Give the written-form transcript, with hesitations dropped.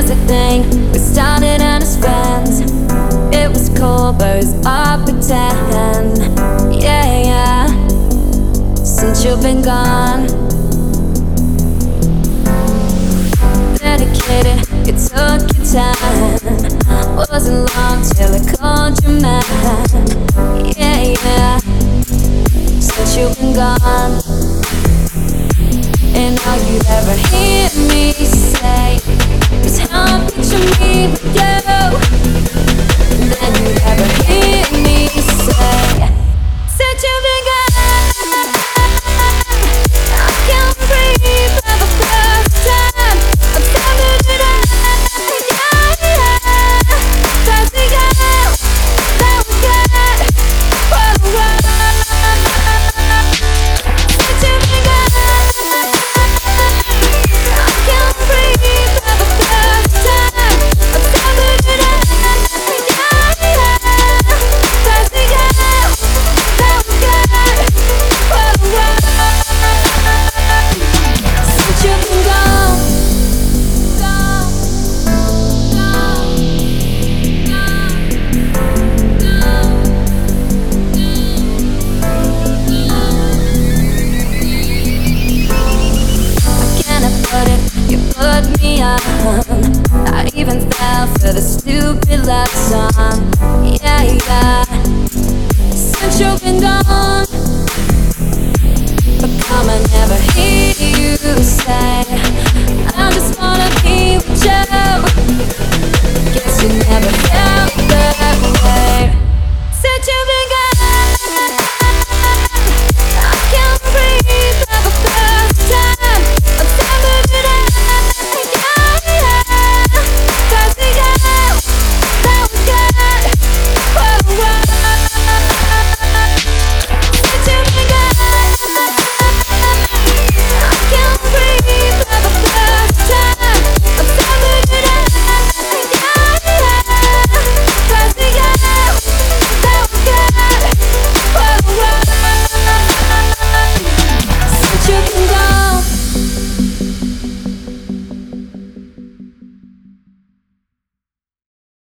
Here's the thing, we started out as friends. It was cool, but it was all pretend. Yeah, yeah. Since you've been gone, dedicated, you took your time. Wasn't long till I called you man. Yeah, yeah. Since you've been gone, and all you'd ever hear me say is how I picture me with you. And then you'd ever hear me say, since you've been gone, I can't breathe for the first time. I'm starting to die, yeah, yeah. Cause we got that we got for the world. Since you've been gone, I can't breathe for the first time. I'm starting to die, yeah, yeah. Cause we got that we got for the world. Since you've been gone, gone, gone, I can't afford it, you put me on. I even fell for the stupid love song.